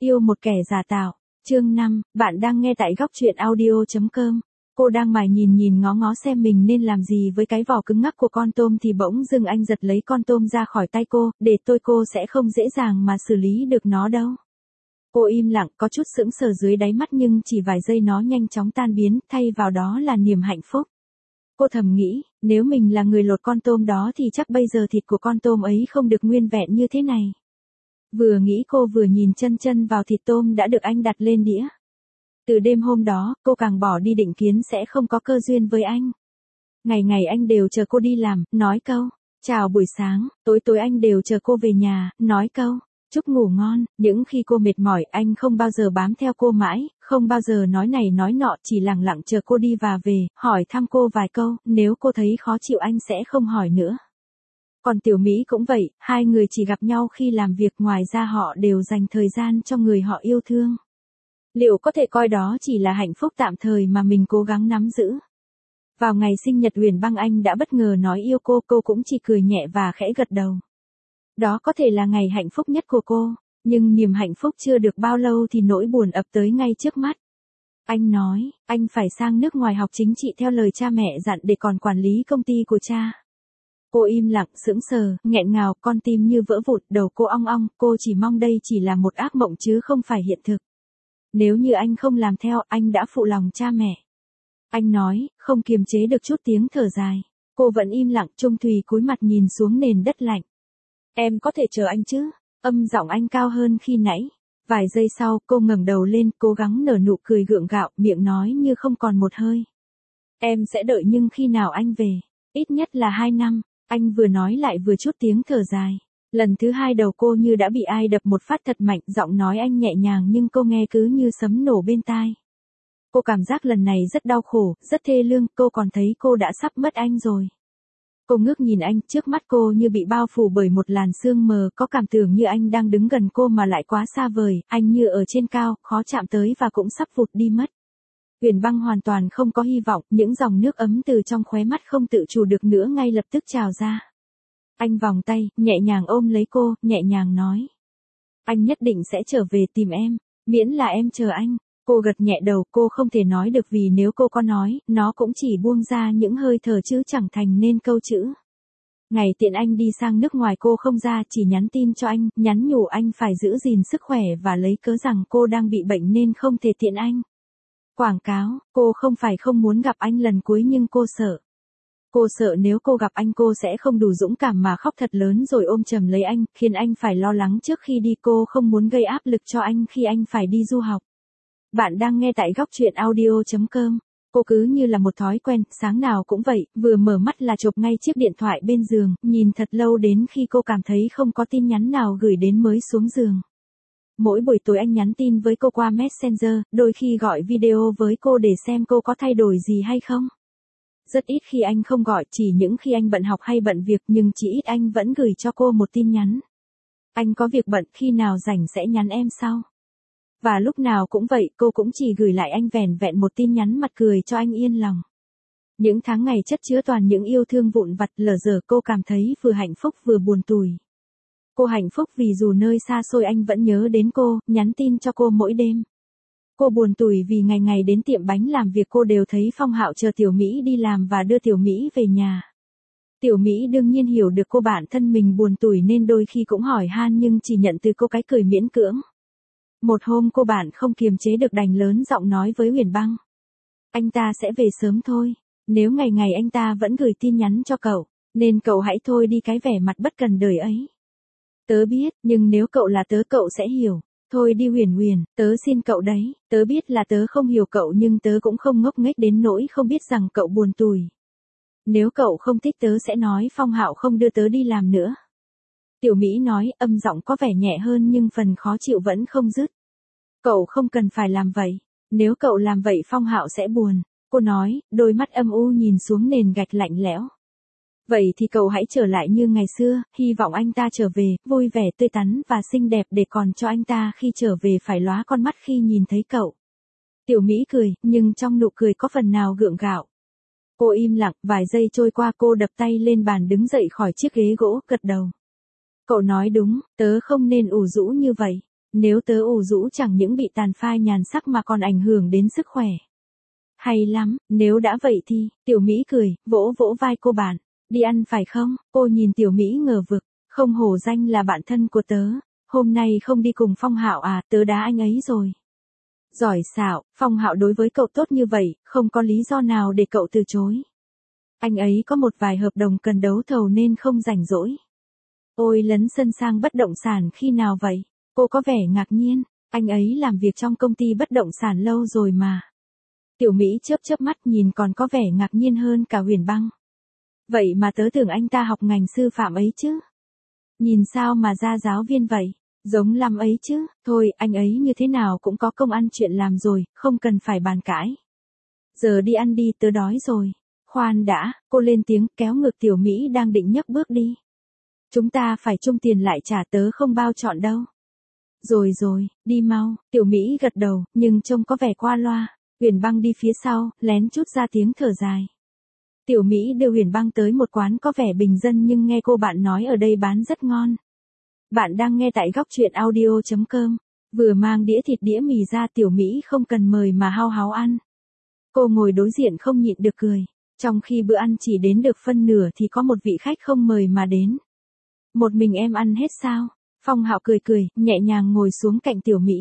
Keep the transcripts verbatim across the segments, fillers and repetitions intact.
Yêu một kẻ giả tạo. Chương năm, bạn đang nghe tại góc truyện audio chấm com. Cô đang mải nhìn nhìn ngó ngó xem mình nên làm gì với cái vỏ cứng ngắc của con tôm thì bỗng dưng anh giật lấy con tôm ra khỏi tay cô, để tôi cô sẽ không dễ dàng mà xử lý được nó đâu. Cô im lặng, có chút sững sờ dưới đáy mắt nhưng chỉ vài giây nó nhanh chóng tan biến, thay vào đó là niềm hạnh phúc. Cô thầm nghĩ, nếu mình là người lột con tôm đó thì chắc bây giờ thịt của con tôm ấy không được nguyên vẹn như thế này. Vừa nghĩ cô vừa nhìn chân chân vào thịt tôm đã được anh đặt lên đĩa. Từ đêm hôm đó, cô càng bỏ đi định kiến sẽ không có cơ duyên với anh. Ngày ngày anh đều chờ cô đi làm, nói câu, chào buổi sáng, tối tối anh đều chờ cô về nhà, nói câu, chúc ngủ ngon. Những khi cô mệt mỏi anh không bao giờ bám theo cô mãi, không bao giờ nói này nói nọ, chỉ lặng lặng chờ cô đi và về, hỏi thăm cô vài câu, nếu cô thấy khó chịu anh sẽ không hỏi nữa. Còn Tiểu Mỹ cũng vậy, hai người chỉ gặp nhau khi làm việc, ngoài ra họ đều dành thời gian cho người họ yêu thương. Liệu có thể coi đó chỉ là hạnh phúc tạm thời mà mình cố gắng nắm giữ? Vào ngày sinh nhật Huyền Băng anh đã bất ngờ nói yêu cô, cô cũng chỉ cười nhẹ và khẽ gật đầu. Đó có thể là ngày hạnh phúc nhất của cô, nhưng niềm hạnh phúc chưa được bao lâu thì nỗi buồn ập tới ngay trước mắt. Anh nói, anh phải sang nước ngoài học chính trị theo lời cha mẹ dặn để còn quản lý công ty của cha. Cô im lặng, sững sờ, nghẹn ngào, con tim như vỡ vụn, đầu cô ong ong, cô chỉ mong đây chỉ là một ác mộng chứ không phải hiện thực. Nếu như anh không làm theo, anh đã phụ lòng cha mẹ. Anh nói, không kiềm chế được chút tiếng thở dài. Cô vẫn im lặng, Trung Thùy cúi mặt nhìn xuống nền đất lạnh. Em có thể chờ anh chứ? Âm giọng anh cao hơn khi nãy. Vài giây sau, cô ngẩng đầu lên, cố gắng nở nụ cười gượng gạo, miệng nói như không còn một hơi. Em sẽ đợi nhưng khi nào anh về? Ít nhất là hai năm. Anh vừa nói lại vừa chút tiếng thở dài. Lần thứ hai đầu cô như đã bị ai đập một phát thật mạnh, giọng nói anh nhẹ nhàng nhưng cô nghe cứ như sấm nổ bên tai. Cô cảm giác lần này rất đau khổ, rất thê lương, cô còn thấy cô đã sắp mất anh rồi. Cô ngước nhìn anh, trước mắt cô như bị bao phủ bởi một làn sương mờ, có cảm tưởng như anh đang đứng gần cô mà lại quá xa vời, anh như ở trên cao, khó chạm tới và cũng sắp vụt đi mất. Huyền Băng hoàn toàn không có hy vọng, những dòng nước ấm từ trong khóe mắt không tự chủ được nữa ngay lập tức trào ra. Anh vòng tay, nhẹ nhàng ôm lấy cô, nhẹ nhàng nói. Anh nhất định sẽ trở về tìm em, miễn là em chờ anh. Cô gật nhẹ đầu, cô không thể nói được vì nếu cô có nói, nó cũng chỉ buông ra những hơi thở chứ chẳng thành nên câu chữ. Ngày tiện anh đi sang nước ngoài cô không ra, chỉ nhắn tin cho anh, nhắn nhủ anh phải giữ gìn sức khỏe và lấy cớ rằng cô đang bị bệnh nên không thể tiện anh. Quảng cáo, cô không phải không muốn gặp anh lần cuối nhưng cô sợ. Cô sợ nếu cô gặp anh cô sẽ không đủ dũng cảm mà khóc thật lớn rồi ôm chầm lấy anh, khiến anh phải lo lắng trước khi đi. Cô không muốn gây áp lực cho anh khi anh phải đi du học. Bạn đang nghe tại góc truyện audio chấm com. Cô cứ như là một thói quen, sáng nào cũng vậy, vừa mở mắt là chộp ngay chiếc điện thoại bên giường, nhìn thật lâu đến khi cô cảm thấy không có tin nhắn nào gửi đến mới xuống giường. Mỗi buổi tối anh nhắn tin với cô qua Messenger, đôi khi gọi video với cô để xem cô có thay đổi gì hay không. Rất ít khi anh không gọi, chỉ những khi anh bận học hay bận việc, nhưng chỉ ít anh vẫn gửi cho cô một tin nhắn. Anh có việc bận, khi nào rảnh sẽ nhắn em sau. Và lúc nào cũng vậy, cô cũng chỉ gửi lại anh vẻn vẹn một tin nhắn mặt cười cho anh yên lòng. Những tháng ngày chất chứa toàn những yêu thương vụn vặt lở dở, cô cảm thấy vừa hạnh phúc vừa buồn tủi. Cô hạnh phúc vì dù nơi xa xôi anh vẫn nhớ đến cô, nhắn tin cho cô mỗi đêm. Cô buồn tủi vì ngày ngày đến tiệm bánh làm việc cô đều thấy Phong Hạo chờ Tiểu Mỹ đi làm và đưa Tiểu Mỹ về nhà. Tiểu Mỹ đương nhiên hiểu được cô bạn thân mình buồn tủi nên đôi khi cũng hỏi han nhưng chỉ nhận từ cô cái cười miễn cưỡng. Một hôm cô bạn không kiềm chế được đành lớn giọng nói với Huyền Băng. Anh ta sẽ về sớm thôi, nếu ngày ngày anh ta vẫn gửi tin nhắn cho cậu, nên cậu hãy thôi đi cái vẻ mặt bất cần đời ấy. Tớ biết, nhưng nếu cậu là tớ cậu sẽ hiểu. Thôi đi Huyền Huyền, tớ xin cậu đấy, tớ biết là tớ không hiểu cậu nhưng tớ cũng không ngốc nghếch đến nỗi không biết rằng cậu buồn tủi. Nếu cậu không thích tớ sẽ nói Phong Hạo không đưa tớ đi làm nữa. Tiểu Mỹ nói, âm giọng có vẻ nhẹ hơn nhưng phần khó chịu vẫn không dứt. Cậu không cần phải làm vậy, nếu cậu làm vậy Phong Hạo sẽ buồn. Cô nói, đôi mắt âm u nhìn xuống nền gạch lạnh lẽo. Vậy thì cậu hãy trở lại như ngày xưa, hy vọng anh ta trở về, vui vẻ tươi tắn và xinh đẹp để còn cho anh ta khi trở về phải lóa con mắt khi nhìn thấy cậu. Tiểu Mỹ cười, nhưng trong nụ cười có phần nào gượng gạo. Cô im lặng, vài giây trôi qua cô đập tay lên bàn đứng dậy khỏi chiếc ghế gỗ, gật đầu. Cậu nói đúng, tớ không nên ủ rũ như vậy. Nếu tớ ủ rũ chẳng những bị tàn phai nhàn sắc mà còn ảnh hưởng đến sức khỏe. Hay lắm, nếu đã vậy thì, Tiểu Mỹ cười, vỗ vỗ vai cô bạn. Đi ăn phải không? Cô nhìn Tiểu Mỹ ngờ vực, không hổ danh là bạn thân của tớ. Hôm nay không đi cùng Phong Hạo à, tớ đá anh ấy rồi. Giỏi xạo, Phong Hạo đối với cậu tốt như vậy, không có lý do nào để cậu từ chối. Anh ấy có một vài hợp đồng cần đấu thầu nên không rảnh rỗi. Ôi lấn sân sang bất động sản khi nào vậy? Cô có vẻ ngạc nhiên, anh ấy làm việc trong công ty bất động sản lâu rồi mà. Tiểu Mỹ chớp chớp mắt nhìn còn có vẻ ngạc nhiên hơn cả Huyền Băng. Vậy mà tớ tưởng anh ta học ngành sư phạm ấy chứ. Nhìn sao mà ra giáo viên vậy, giống lắm ấy chứ, thôi anh ấy như thế nào cũng có công ăn chuyện làm rồi, không cần phải bàn cãi. Giờ đi ăn đi, tớ đói rồi. Khoan đã, cô lên tiếng kéo ngược Tiểu Mỹ đang định nhấc bước đi. Chúng ta phải chung tiền lại trả, tớ không bao chọn đâu. Rồi rồi, đi mau, Tiểu Mỹ gật đầu, nhưng trông có vẻ qua loa. Huyền Băng đi phía sau, lén chút ra tiếng thở dài. Tiểu Mỹ đưa Huyền Băng tới một quán có vẻ bình dân nhưng nghe cô bạn nói ở đây bán rất ngon. Bạn đang nghe tại góc truyện audio chấm com. Vừa mang đĩa thịt đĩa mì ra, Tiểu Mỹ không cần mời mà hao háo ăn. Cô ngồi đối diện không nhịn được cười. Trong khi bữa ăn chỉ đến được phân nửa thì có một vị khách không mời mà đến. Một mình em ăn hết sao? Phong Hạo cười cười, nhẹ nhàng ngồi xuống cạnh Tiểu Mỹ.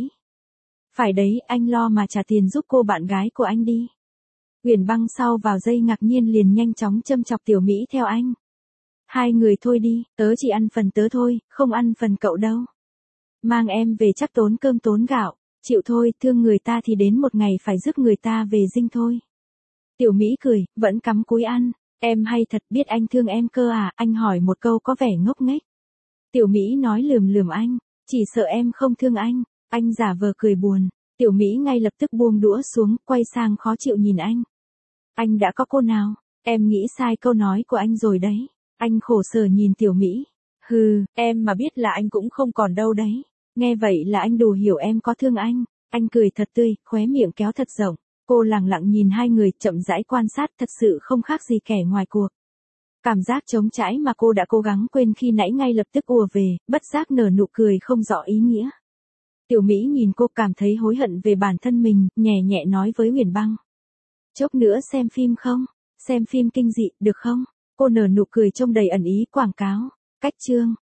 Phải đấy, anh lo mà trả tiền giúp cô bạn gái của anh đi. Huyền Băng sau vào giây ngạc nhiên liền nhanh chóng châm chọc Tiểu Mỹ theo anh. Hai người thôi đi, tớ chỉ ăn phần tớ thôi, không ăn phần cậu đâu. Mang em về chắc tốn cơm tốn gạo, chịu thôi, thương người ta thì đến một ngày phải rước người ta về dinh thôi. Tiểu Mỹ cười, vẫn cắm cúi ăn, em hay thật, biết anh thương em cơ à, anh hỏi một câu có vẻ ngốc nghếch. Tiểu Mỹ nói lườm lườm anh, chỉ sợ em không thương anh, anh giả vờ cười buồn. Tiểu Mỹ ngay lập tức buông đũa xuống, quay sang khó chịu nhìn anh. Anh đã có cô nào? Em nghĩ sai câu nói của anh rồi đấy. Anh khổ sở nhìn Tiểu Mỹ. Hừ, em mà biết là anh cũng không còn đâu đấy. Nghe vậy là anh đủ hiểu em có thương anh. Anh cười thật tươi, khóe miệng kéo thật rộng. Cô lặng lặng nhìn hai người, chậm rãi quan sát, thật sự không khác gì kẻ ngoài cuộc. Cảm giác trống trải mà cô đã cố gắng quên khi nãy ngay lập tức ùa về, bất giác nở nụ cười không rõ ý nghĩa. Tiểu Mỹ nhìn cô cảm thấy hối hận về bản thân mình, nhẹ nhẹ nói với Huyền Băng. Chốc nữa xem phim không? Xem phim kinh dị, được không? Cô nở nụ cười trông đầy ẩn ý quảng cáo. Cách chương.